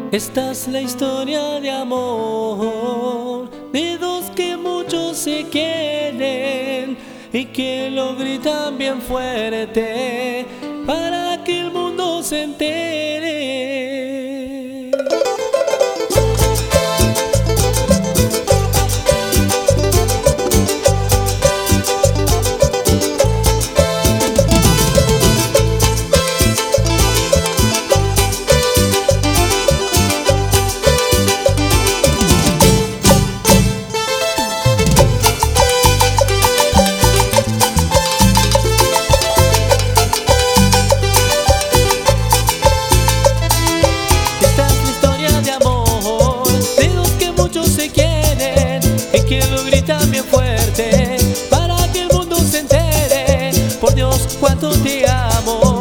Esta es la historia de amor de dos que muchos se quieren y que lo gritan bien fuerte para que el mundo se entere. Que lo gritan bien fuerte para que el mundo se entere. Por Dios, cuánto te amo.